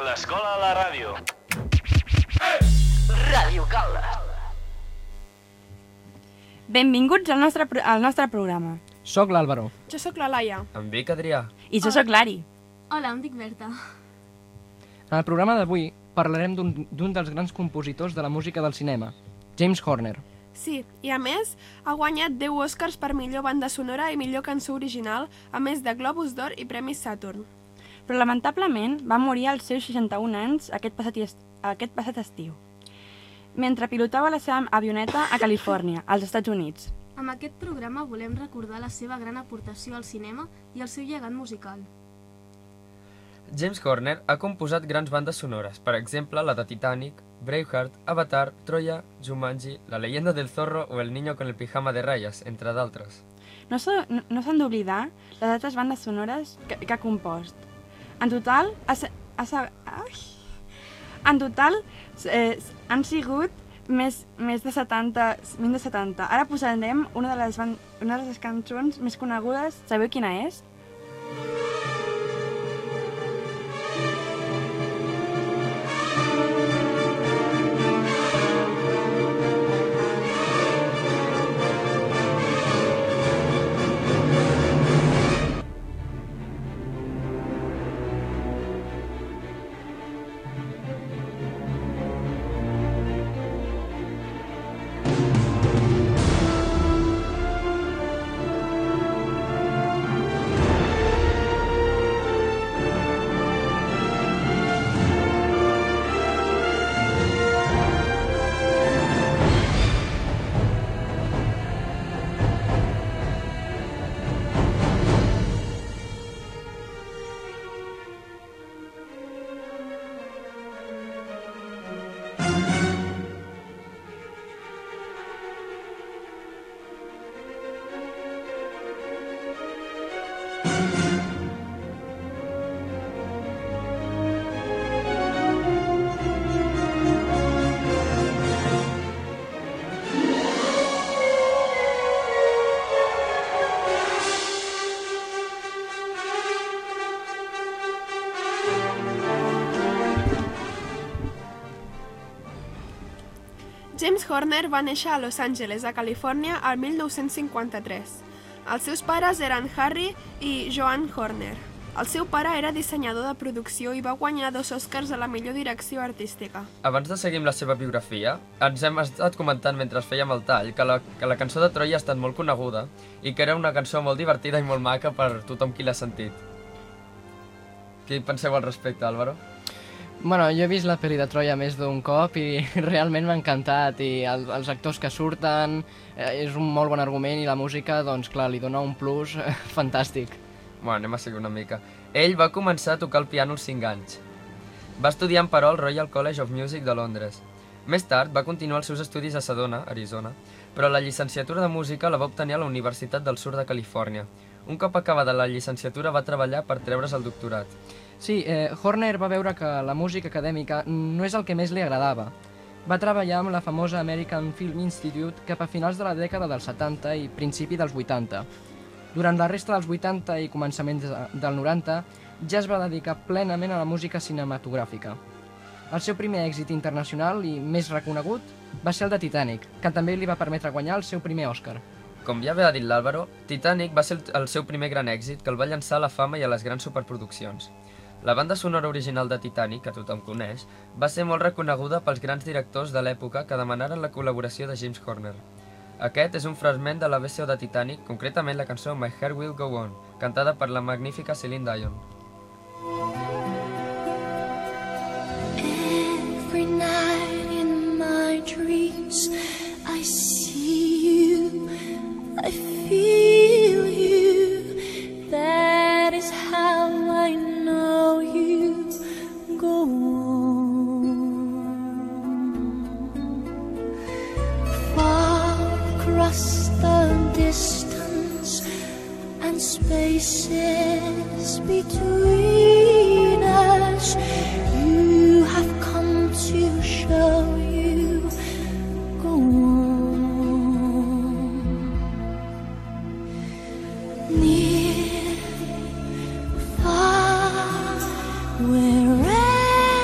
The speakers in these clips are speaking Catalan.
L'escola a la ràdio. Ràdio Caldes. Benvinguts al nostre programa. Soc l'Àlvaro. Jo sóc la Laia. Em dic Adrià. I jo sóc l'Ari. Hola, em dic Berta. En el programa d'avui parlarem d'un dels grans compositors de la música del cinema, James Horner. Sí, i a més, ha guanyat 10 Oscars per millor banda sonora i millor cançó original, a més de Globus d'Or i Premis Saturn. Però lamentablement va morir als seus 61 anys aquest passat estiu, mentre pilotava la seva avioneta a Califòrnia, als Estats Units. Amb aquest programa volem recordar la seva gran aportació al cinema i el seu llegat musical. James Horner ha composat grans bandes sonores, per exemple la de Titanic, Braveheart, Avatar, Troya, Jumanji, La leyenda del zorro o El niño con el pijama de rayas, entre d'altres. No s'han d'oblidar les altres bandes sonores que ha compost. En total, han sigut més de 70. Ara posarem una de les cançons més conegudes. Sabeu quina és? James Horner va néixer a Los Angeles, a Califòrnia, el 1953. Els seus pares eren Harry i Joan Horner. El seu pare era dissenyador de producció i va guanyar 2 Oscars a la millor direcció artística. Abans de seguir amb la seva biografia, ens hem estat comentant mentre fèiem el tall que la cançó de Troia ha estat molt coneguda i que era una cançó molt divertida i molt maca per tothom qui l'ha sentit. Què penseu al respecte, Álvaro? Bueno, jo he vist la pel·li de Troia més d'un cop i realment m'ha encantat i els actors que surten, és un molt bon argument i la música, doncs clar, li dona un plus fantàstic. Bueno, anem a seguir una mica. Ell va començar a tocar el piano als 5 anys. Va estudiar en Parol Royal College of Music de Londres. Més tard va continuar els seus estudis a Sedona, Arizona, però la llicenciatura de música la va obtenir a la Universitat del Sur de Califòrnia. Un cop acabada la llicenciatura va treballar per treure's el doctorat. Sí, Horner va veure que la música acadèmica no és el que més li agradava. Va treballar amb la famosa American Film Institute cap a finals de la dècada dels 70 i principi dels 80. Durant la resta dels 80 i començaments del 90, ja es va dedicar plenament a la música cinematogràfica. El seu primer èxit internacional i més reconegut va ser el de Titanic, que també li va permetre guanyar el seu primer Oscar. Com ja ha dit l'Àlvaro, Titanic va ser el seu primer gran èxit que el va llançar a la fama i a les grans superproduccions. La banda sonora original de Titanic, que tothom coneix, va ser molt reconeguda pels grans directors de l'època que demanaren la col·laboració de James Horner. Aquest és un fragment de la versió de Titanic, concretament la cançó My Heart Will Go On, cantada per la magnífica Celine Dion. Every night in my dreams I see you, I feel you, that is how I know you go on. Far across the distance and spaces between us, you have come to show you go on. Near, far, wherever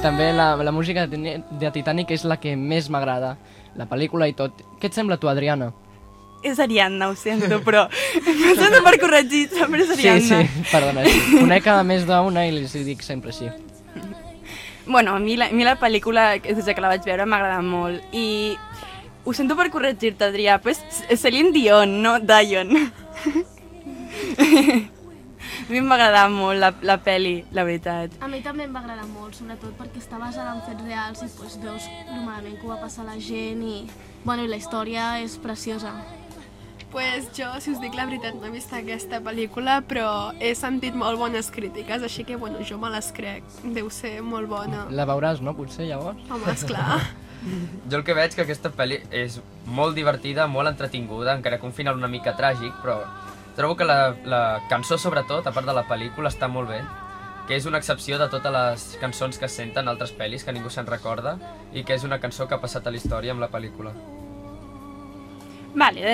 també la música de Titanic és la que més m'agrada, la pel·lícula i tot. Què et sembla tu, Adriana? És Ariadna, ho sento, però em sento per corregir, sempre és Ariadna. Sí, perdona, sí. Conec a més d'una i els dic sempre sí. Bueno, a mi la pel·lícula, des que la vaig veure, m'agrada molt. I ho sento per corregir-te, Adrià, però és Celine Dion, no Dion. A mi m'agrada molt la pel·li, la veritat. A mi també em va agradar molt, sobretot perquè està basada en fets reals i veus el malament que ho va passar la gent i la història és preciosa. Pues jo, si us dic la veritat, no he vist aquesta pel·lícula, però he sentit molt bones crítiques, així que jo me les crec. Deu ser molt bona. La veuràs, no? Potser, llavors? Home, esclar. Jo el que veig que aquesta pel·li és molt divertida, molt entretinguda, encara que un final una mica tràgic, però trobo que la cançó, sobretot, a part de la pel·lícula, està molt bé, que és una excepció de totes les cançons que es senten altres pel·lis, que ningú se'n recorda, i que és una cançó que ha passat a la història amb la pel·lícula. Vale,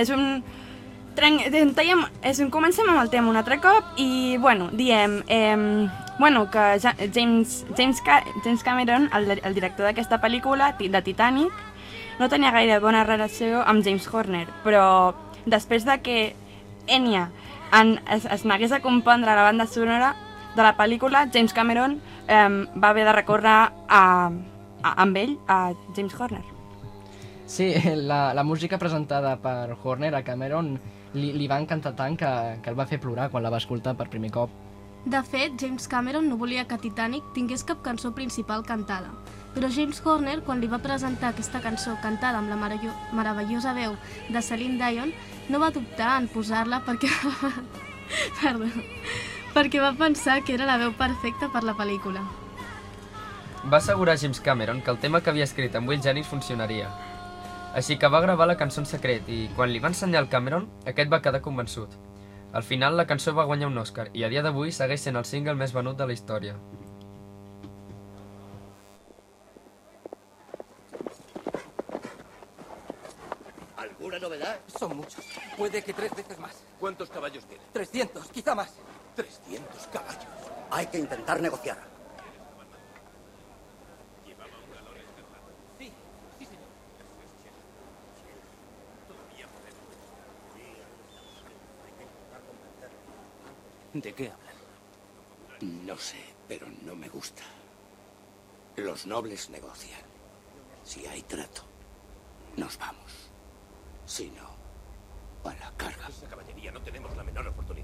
comencem amb el tema un altre cop i, diem que James Cameron, el director d'aquesta pel·lícula, de Titanic, no tenia gaire bona relació amb James Horner, però després de que Enya es negués a compondre la banda sonora de la pel·lícula, James Cameron va haver de recórrer amb ell, a James Horner. Sí, la música presentada per Horner a Cameron li va encantar tant que el va fer plorar quan la va escoltar per primer cop. De fet, James Cameron no volia que Titanic tingués cap cançó principal cantada, però James Horner, quan li va presentar aquesta cançó cantada amb la meravellosa veu de Celine Dion, no va dubtar en posar-la perquè va pensar que era la veu perfecta per la pel·lícula. Va assegurar James Cameron que el tema que havia escrit amb Will Jennings funcionaria. Així que va gravar la cançó en secret i, quan li va ensenyar al Cameron, aquest va quedar convençut. Al final, la cançó va guanyar un Oscar i a dia d'avui segueix sent el single més venut de la història. ¿Alguna novedad? Son muchos. Puede que 3 veces más. ¿Cuántos caballos tiene? 300, quizá más. 300 caballos. Hay que intentar negociar. Sí, sí, señor. ¿De qué hablan? No sé, pero no me gusta. Los nobles negocian. Si hay trato, nos vamos. Si no, a la carga. Esa caballería no tenemos la menor oportunidad.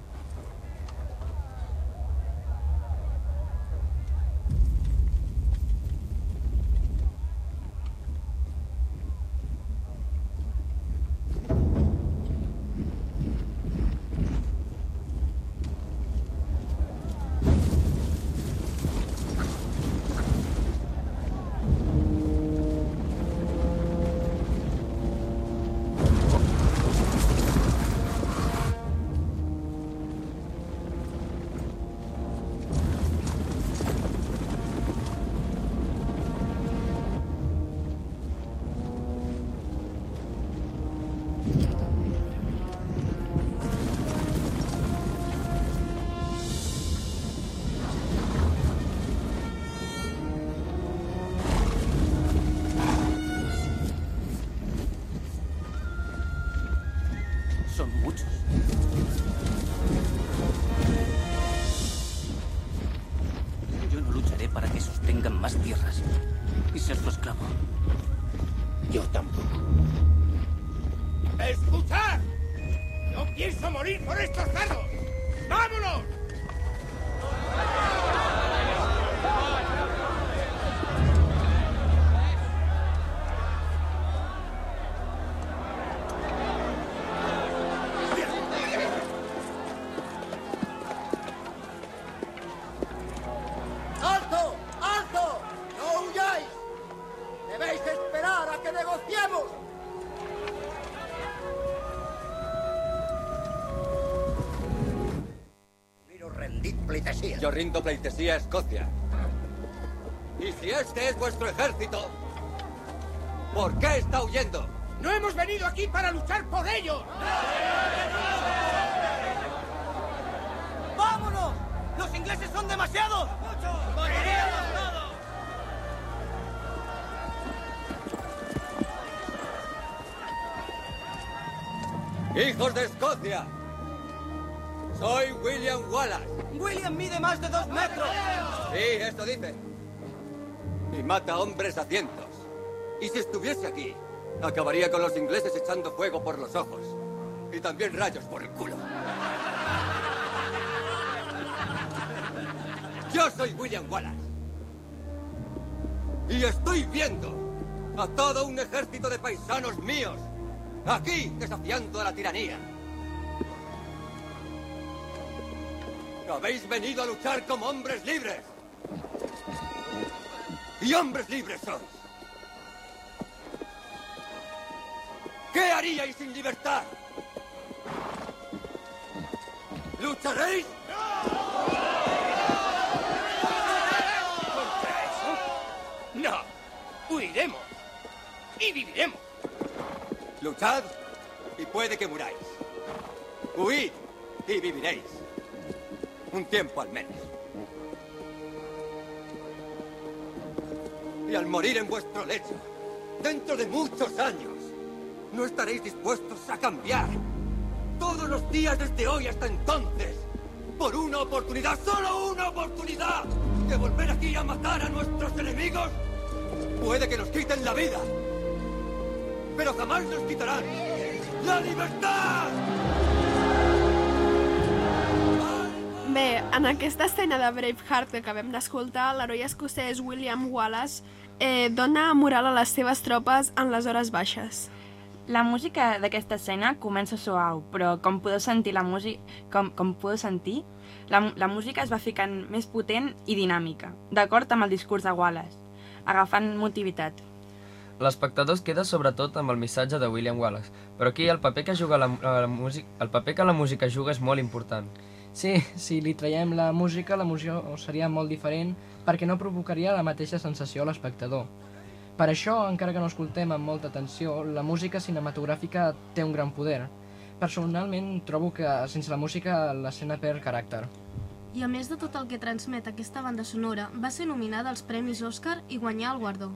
Son muchos. Yo no lucharé para que sostengan más tierras y ser su esclavo. Yo tampoco. ¡Escuchad! ¡No pienso morir por estos cerdos! ¡Vámonos! ¡Alto! ¡Alto! ¡No huyáis! ¡Debéis esperar a que negociemos! Rendid pleitesía. Yo rindo pleitesía a Escocia. Y si este es vuestro ejército, ¿por qué está huyendo? ¡No hemos venido aquí para luchar por ellos! ¡Vámonos! ¡Los ingleses son demasiados! ¡Moriremos todos! ¡Hijos de Escocia! Soy William Wallace. William mide más de 2 metros. Sí, esto dice. Y mata hombres a cientos. Y si estuviese aquí, acabaría con los ingleses echando fuego por los ojos. Y también rayos por el culo. Yo soy William Wallace. Y estoy viendo a todo un ejército de paisanos míos aquí desafiando a la tiranía. Habéis venido a luchar como hombres libres. Y hombres libres sois. ¿Qué haríais sin libertad? ¿Lucharéis? No, huiremos y viviremos. Luchad y puede que muráis. Huid y viviréis. Un tiempo al menos. Y al morir en vuestro lecho, dentro de muchos años, no estaréis dispuestos a cambiar. Todos los días desde hoy hasta entonces, por una oportunidad, solo una oportunidad, de volver aquí a matar a nuestros enemigos. Puede que nos quiten la vida, pero jamás nos quitarán la libertad. Bé, en aquesta escena de Braveheart que acabem d'escoltar, l'heroi escocès William Wallace dona moral a les seves tropes en les hores baixes. La música d'aquesta escena comença suau, però com podeu sentir, la música es va ficant més potent i dinàmica, d'acord amb el discurs de Wallace, agafant motivitat. L'espectador es queda sobretot amb el missatge de William Wallace, però aquí el paper que la música juga és molt important. Sí, si li traiem la música seria molt diferent perquè no provocaria la mateixa sensació a l'espectador. Per això, encara que no escoltem amb molta atenció, la música cinematogràfica té un gran poder. Personalment, trobo que sense la música l'escena perd caràcter. I a més de tot el que transmet aquesta banda sonora, va ser nominada als Premis Òscar i guanyar el guardó.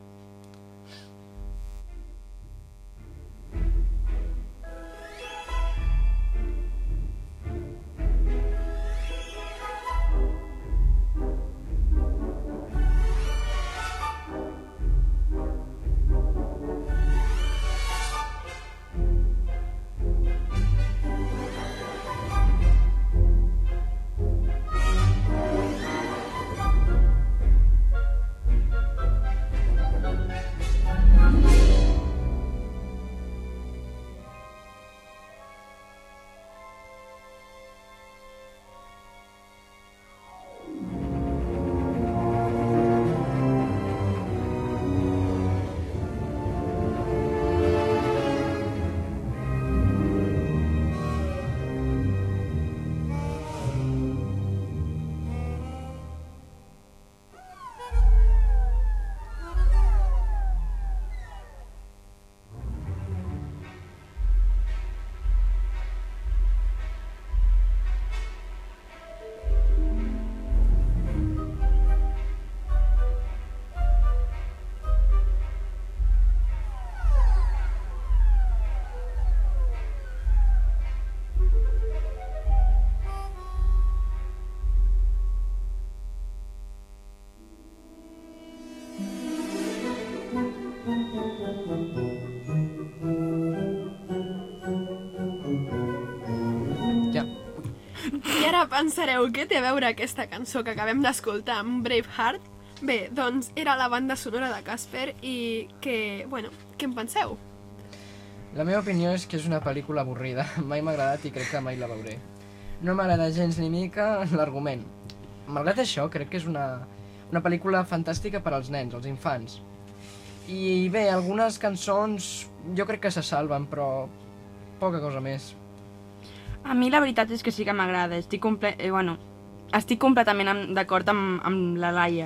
I ara pensareu què té a veure aquesta cançó que acabem d'escoltar amb Braveheart? Bé, doncs era la banda sonora de Casper i que, bueno, què en penseu? La meva opinió és que és una pel·lícula avorrida. Mai m'ha agradat i crec que mai la veuré. No m'agrada gens ni mica l'argument. Malgrat això, crec que és una pel·lícula fantàstica per als nens, als infants. I bé, algunes cançons jo crec que se salven, però poca cosa més. A mi la veritat és que sí que m'agrada. Estic completament d'acord amb la Laia.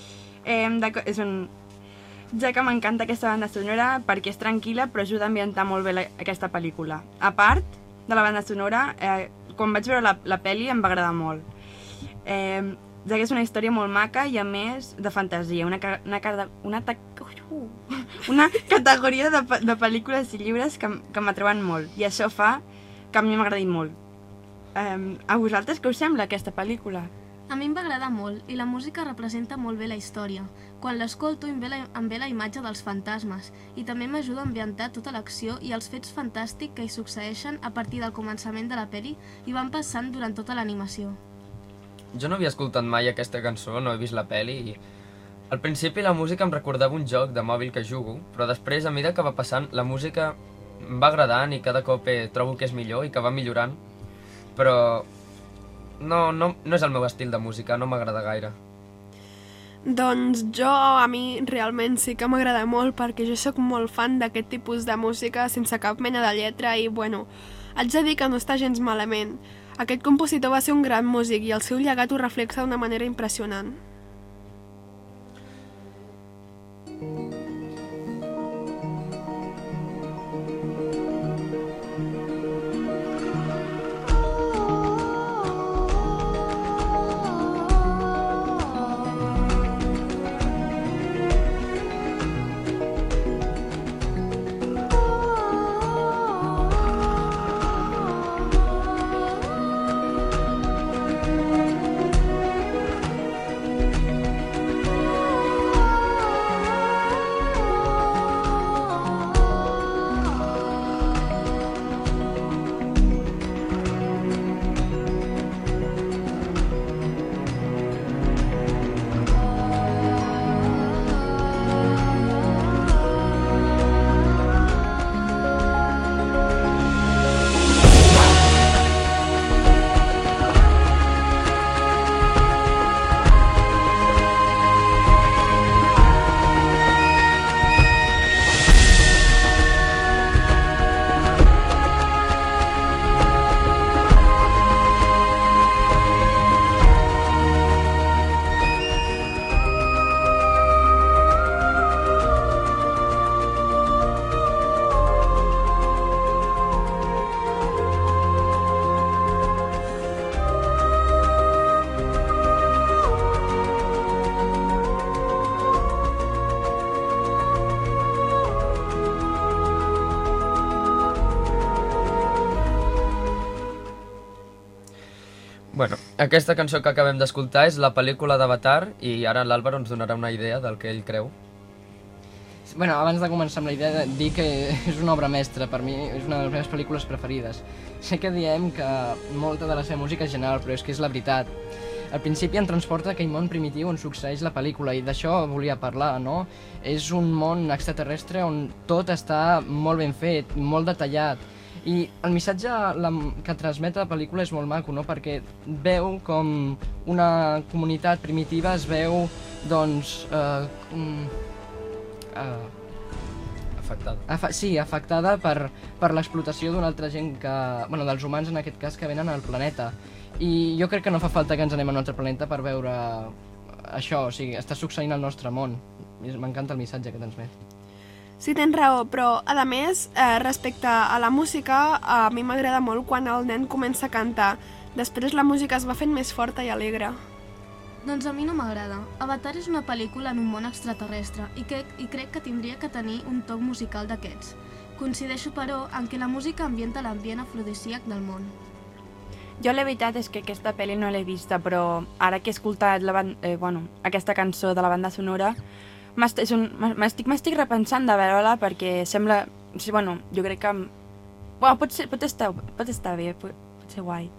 Ja que m'encanta aquesta banda sonora perquè és tranquil·la però ajuda a ambientar molt bé aquesta pel·lícula. A part de la banda sonora, quan vaig veure la pel·li em va agradar molt. Ja que és una història molt maca i a més de fantasia, una una categoria de pel·lícules i llibres que m'atreuen molt, i això fa que a mi m'agradi molt. A vosaltres què us sembla aquesta pel·lícula? A mi em va agradar molt, i la música representa molt bé la història. Quan l'escolto em ve la imatge dels fantasmes, i també m'ajuda a ambientar tota l'acció i els fets fantàstics que hi succeeixen a partir del començament de la pel·li i van passant durant tota l'animació. Jo no havia escoltat mai aquesta cançó, no he vist la pel·li i... Al principi la música em recordava un joc de mòbil que jugo, però després, a mesura que va passant, la música em va agradant i cada cop trobo que és millor i que va millorant, però no és el meu estil de música, no m'agrada gaire. Doncs a mi realment sí que m'agrada molt perquè jo sóc molt fan d'aquest tipus de música sense cap mena de lletra i, bueno, haig de dir que no està gens malament. Aquest compositor va ser un gran músic i el seu llegat ho reflexa d'una manera impressionant. Bueno, aquesta cançó que acabem d'escoltar és la pel·lícula d'Avatar i ara l'Àlvaro ens donarà una idea del que ell creu. Bueno, abans de començar amb la idea de dir que és una obra mestra, per mi és una de les meves pel·lícules preferides. Sé que diem que molta de la seva música és genial, però és que és la veritat. Al principi em transporta aquell món primitiu on succeeix la pel·lícula i d'això volia parlar, no? És un món extraterrestre on tot està molt ben fet, molt detallat. I el missatge que transmet la pel·lícula és molt maco, no? Perquè veu com una comunitat primitiva es veu, doncs, afectada. Sí, afectada per l'explotació d'una altra gent que... Bueno, dels humans en aquest cas que venen al planeta. I jo crec que no fa falta que ens anem a un altre planeta per veure això, o sigui, està succeint al nostre món. M'encanta el missatge que transmet. Sí, tens raó, però, a més, respecte a la música, a mi m'agrada molt quan el nen comença a cantar. Després la música es va fent més forta i alegre. Doncs a mi no m'agrada. Avatar és una pel·lícula en un món extraterrestre i crec que tindria que tenir un toc musical d'aquests. Coincideixo, però, en què la música ambienta l'ambient afrodisíac del món. Jo la veritat és que aquesta pel·li no l'he vista, però ara que he escoltat aquesta cançó de la banda sonora, m'estic repensant de veure-la perquè sembla... Sí, bueno, jo crec que... Bueno, pot estar bé, pot ser guai.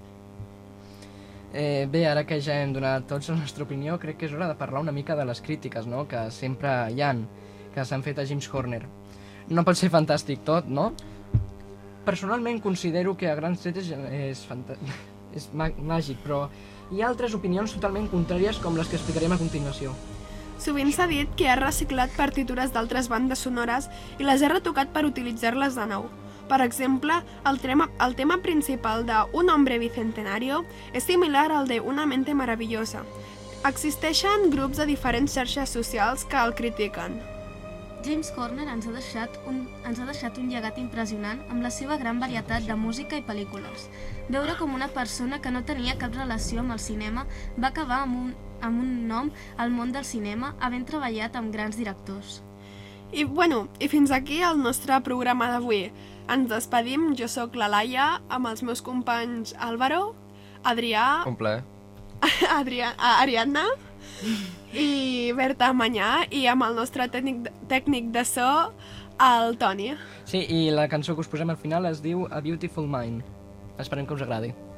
Bé, ara que ja hem donat tots la nostra opinió, crec que és hora de parlar una mica de les crítiques, no?, que sempre hi ha, que s'han fet a James Horner. No pot ser fantàstic tot, no? Personalment considero que a grans trets és màgic, però hi ha altres opinions totalment contràries com les que explicarem a continuació. Sovint s'ha dit que ha reciclat partitures d'altres bandes sonores i les ha retocat per utilitzar-les de nou. Per exemple, el tema principal de Un hombre bicentenario és similar al de Una mente maravillosa. Existeixen grups de diferents xarxes socials que el critiquen. James Horner ens ha deixat un llegat impressionant amb la seva gran varietat de música i pel·lícules. Veure com una persona que no tenia cap relació amb el cinema va acabar amb un nom al món del cinema havent treballat amb grans directors. I fins aquí el nostre programa d'avui. Ens despedim, jo sóc la Laia, amb els meus companys Álvaro, Adrià... Un plaer. Ariadna i Berta Manyà, i amb el nostre tècnic de so, el Toni. Sí, i la cançó que us posem al final es diu A Beautiful Mind. Esperem que us agradi.